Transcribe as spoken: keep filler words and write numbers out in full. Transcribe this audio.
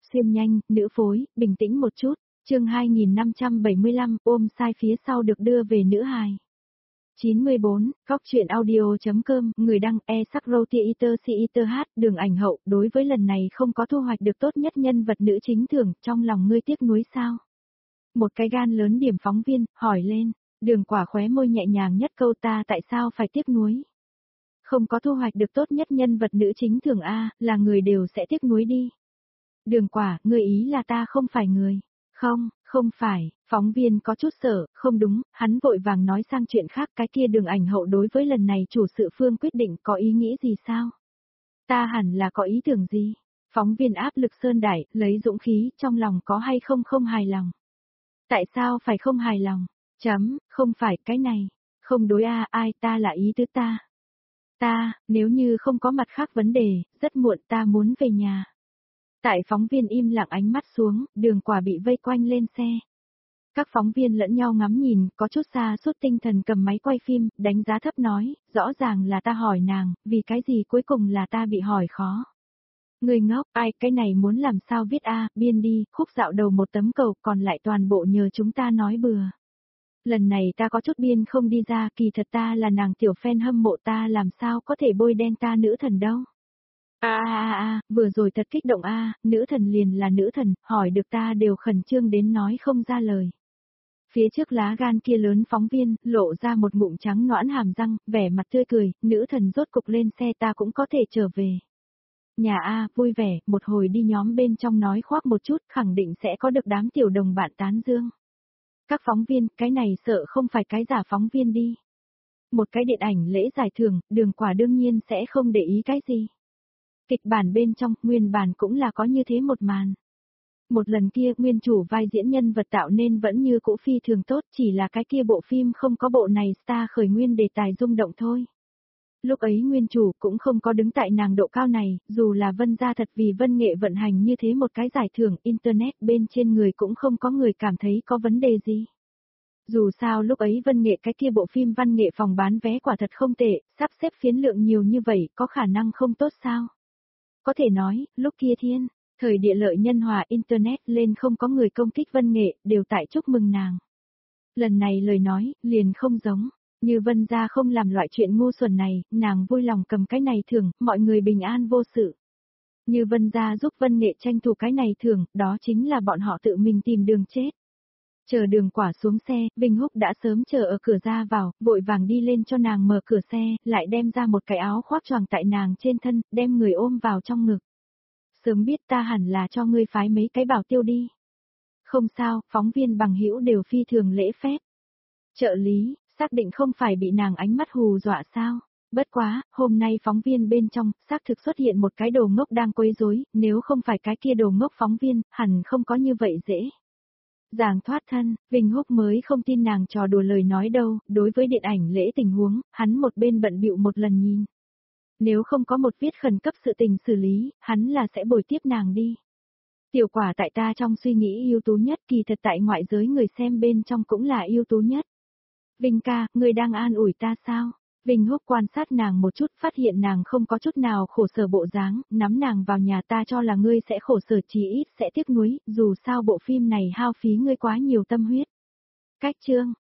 xuyên nhanh, nữ phối, bình tĩnh một chút. Chương hai nghìn năm trăm bảy mươi lăm, ôm sai phía sau được đưa về nữ hài. chín mươi bốn, Cóc truyện audio.com, người đăng e sắc roti iter si iter hát, Đường Ảnh Hậu, đối với lần này không có thu hoạch được tốt nhất nhân vật nữ chính thưởng, trong lòng ngươi tiếc nuối sao? Một cái gan lớn điểm phóng viên, hỏi lên, Đường Quả khóe môi nhẹ nhàng nhất câu ta tại sao phải tiếc nuối? Không có thu hoạch được tốt nhất nhân vật nữ chính thưởng A, là người đều sẽ tiếc nuối đi. Đường Quả, ngươi ý là ta không phải người. Không, không phải, phóng viên có chút sợ, không đúng, hắn vội vàng nói sang chuyện khác, cái kia Đường Ảnh Hậu đối với lần này chủ sự phương quyết định có ý nghĩ gì sao? Ta hẳn là có ý tưởng gì? Phóng viên áp lực sơn đại, lấy dũng khí, trong lòng có hay không không hài lòng? Tại sao phải không hài lòng? Chấm, không phải cái này. Không đối a, ai ta là ý tứ ta. Ta, nếu như không có mặt khác vấn đề, rất muộn ta muốn về nhà. Tại phóng viên im lặng ánh mắt xuống, Đường Quả bị vây quanh lên xe. Các phóng viên lẫn nhau ngắm nhìn, có chút xa suốt tinh thần cầm máy quay phim, đánh giá thấp nói, rõ ràng là ta hỏi nàng, vì cái gì cuối cùng là ta bị hỏi khó. Người ngốc, ai, cái này muốn làm sao viết a, biên đi, khúc dạo đầu một tấm cầu, còn lại toàn bộ nhờ chúng ta nói bừa. Lần này ta có chút biên không đi ra, kỳ thật ta là nàng tiểu fan hâm mộ ta làm sao có thể bôi đen ta nữ thần đâu. A a a a, vừa rồi thật kích động a, à, nữ thần liền là nữ thần, hỏi được ta đều khẩn trương đến nói không ra lời. Phía trước lá gan kia lớn phóng viên, lộ ra một ngụm trắng nõn hàm răng, vẻ mặt tươi cười, nữ thần rốt cục lên xe ta cũng có thể trở về. Nhà a, vui vẻ, một hồi đi nhóm bên trong nói khoác một chút, khẳng định sẽ có được đám tiểu đồng bạn tán dương. Các phóng viên, cái này sợ không phải cái giả phóng viên đi. Một cái điện ảnh lễ giải thưởng, Đường Quả đương nhiên sẽ không để ý cái gì. Kịch bản bên trong, nguyên bản cũng là có như thế một màn. Một lần kia, nguyên chủ vai diễn nhân vật tạo nên vẫn như cũ phi thường tốt, chỉ là cái kia bộ phim không có bộ này star khởi nguyên đề tài rung động thôi. Lúc ấy nguyên chủ cũng không có đứng tại nàng độ cao này, dù là Vân gia thật vì Vân Nghệ vận hành như thế một cái giải thưởng, internet bên trên người cũng không có người cảm thấy có vấn đề gì. Dù sao lúc ấy Vân Nghệ cái kia bộ phim văn nghệ phòng bán vé quả thật không tệ, sắp xếp phiến lượng nhiều như vậy, có khả năng không tốt sao? Có thể nói, lúc kia thiên, thời địa lợi nhân hòa internet lên không có người công kích Vân Nghệ, đều tại chúc mừng nàng. Lần này lời nói, liền không giống, như Vân gia không làm loại chuyện ngu xuẩn này, nàng vui lòng cầm cái này thưởng, mọi người bình an vô sự. Như Vân gia giúp Vân Nghệ tranh thủ cái này thưởng, đó chính là bọn họ tự mình tìm đường chết. Chờ Đường Quả xuống xe, Vinh Húc đã sớm chờ ở cửa ra vào, vội vàng đi lên cho nàng mở cửa xe, lại đem ra một cái áo khoác choàng tại nàng trên thân, đem người ôm vào trong ngực. Sớm biết ta hẳn là cho ngươi phái mấy cái bảo tiêu đi. Không sao, phóng viên bằng hữu đều phi thường lễ phép. Trợ lý, xác định không phải bị nàng ánh mắt hù dọa sao? Bất quá, hôm nay phóng viên bên trong, xác thực xuất hiện một cái đồ ngốc đang quấy rối, nếu không phải cái kia đồ ngốc phóng viên, hẳn không có như vậy dễ. Giảng thoát thân, Vinh Húc mới không tin nàng trò đùa lời nói đâu, đối với điện ảnh lễ tình huống, hắn một bên bận bịu một lần nhìn. Nếu không có một viết khẩn cấp sự tình xử lý, hắn là sẽ bồi tiếp nàng đi. Tiểu Quả tại ta trong suy nghĩ ưu tú nhất, kỳ thật tại ngoại giới người xem bên trong cũng là ưu tú nhất. Vinh ca, người đang an ủi ta sao? Vinh Húc quan sát nàng một chút, phát hiện nàng không có chút nào khổ sở bộ dáng, nắm nàng vào nhà ta cho là ngươi sẽ khổ sở chí ít sẽ tiếc nuối, dù sao bộ phim này hao phí ngươi quá nhiều tâm huyết. Cách chương,